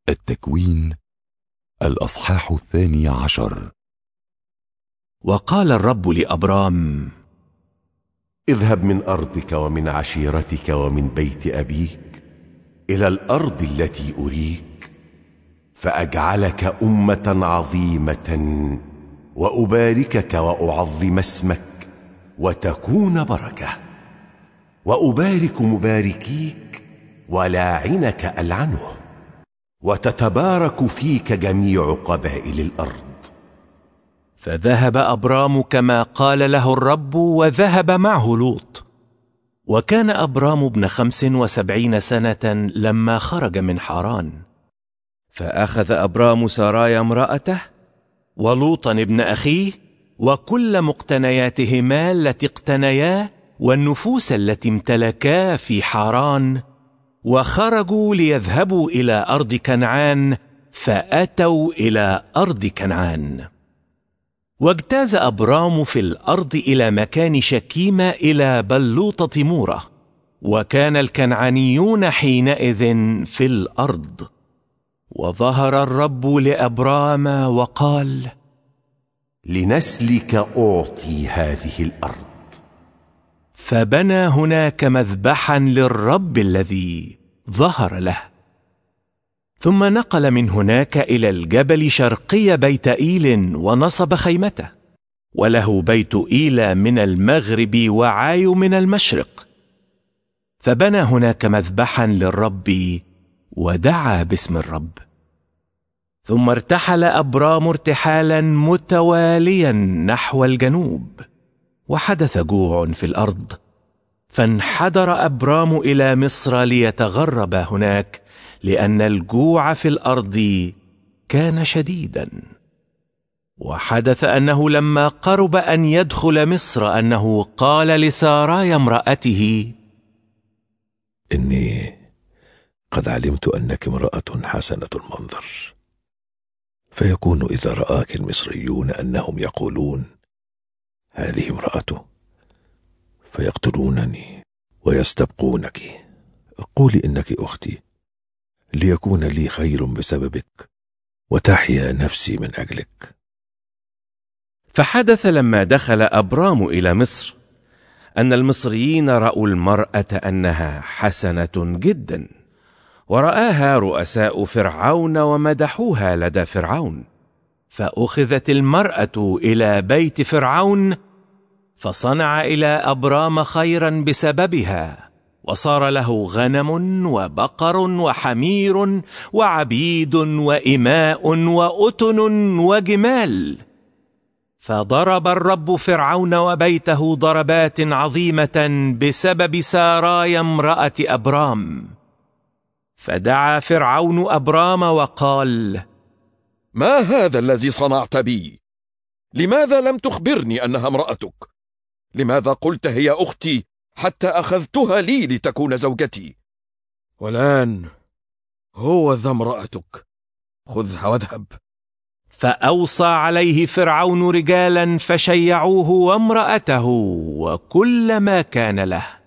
التكوين الأصحاح 12. وقال الرب لأبرام: اذهب من أرضك ومن عشيرتك ومن بيت أبيك إلى الأرض التي أريك، فأجعلك أمة عظيمة وأباركك وأعظم اسمك وتكون بركة، وأبارك مباركيك ولاعنك ألعنه، وتتبارك فيك جميع قبائل الأرض. فذهب أبرام كما قال له الرب، وذهب معه لوط. وكان أبرام ابن 75 سنة لما خرج من حاران. فأخذ أبرام ساراي امرأته ولوطا ابن أخيه وكل مقتنياتهما التي اقتنيا والنفوس التي امتلكا في حاران، وخرجوا ليذهبوا إلى أرض كنعان، فأتوا إلى أرض كنعان. واجتاز أبرام في الأرض إلى مكان شكيم إلى بلوطة مورة، وكان الكنعانيون حينئذ في الأرض. وظهر الرب لأبرام وقال: لنسلك أعطي هذه الأرض. فبنى هناك مذبحا للرب الذي ظهر له. ثم نقل من هناك إلى الجبل شرقي بيت إيل ونصب خيمته، وله بيت إيل من المغرب وعاي من المشرق. فبنى هناك مذبحا للرب ودعا باسم الرب. ثم ارتحل أبرام ارتحالا متواليا نحو الجنوب، وحدث جوع في الأرض، فانحدر أبرام إلى مصر ليتغرب هناك، لأن الجوع في الأرض كان شديدا. وحدث أنه لما قرب أن يدخل مصر أنه قال لساراي امرأته: إني قد علمت أنك امرأة حسنة المنظر، فيكون إذا رآك المصريون أنهم يقولون: هذه امرأته، فيقتلونني ويستبقونك، قولي إنك أختي، ليكون لي خير بسببك وتحيا نفسي من أجلك. فحدث لما دخل أبرام إلى مصر أن المصريين رأوا المرأة أنها حسنة جدا، ورآها رؤساء فرعون ومدحوها لدى فرعون. فأخذت المرأة إلى بيت فرعون، فصنع إلى أبرام خيرا بسببها، وصار له غنم وبقر وحمير وعبيد وإماء وأتن وجمال. فضرب الرب فرعون وبيته ضربات عظيمة بسبب ساراي امرأة أبرام. فدعا فرعون أبرام وقال: ما هذا الذي صنعت بي؟ لماذا لم تخبرني أنها امرأتك؟ لماذا قلت هي أختي حتى أخذتها لي لتكون زوجتي؟ والآن هو ذا امرأتك، خذها واذهب. فأوصى عليه فرعون رجالا فشيعوه وامرأته وكل ما كان له.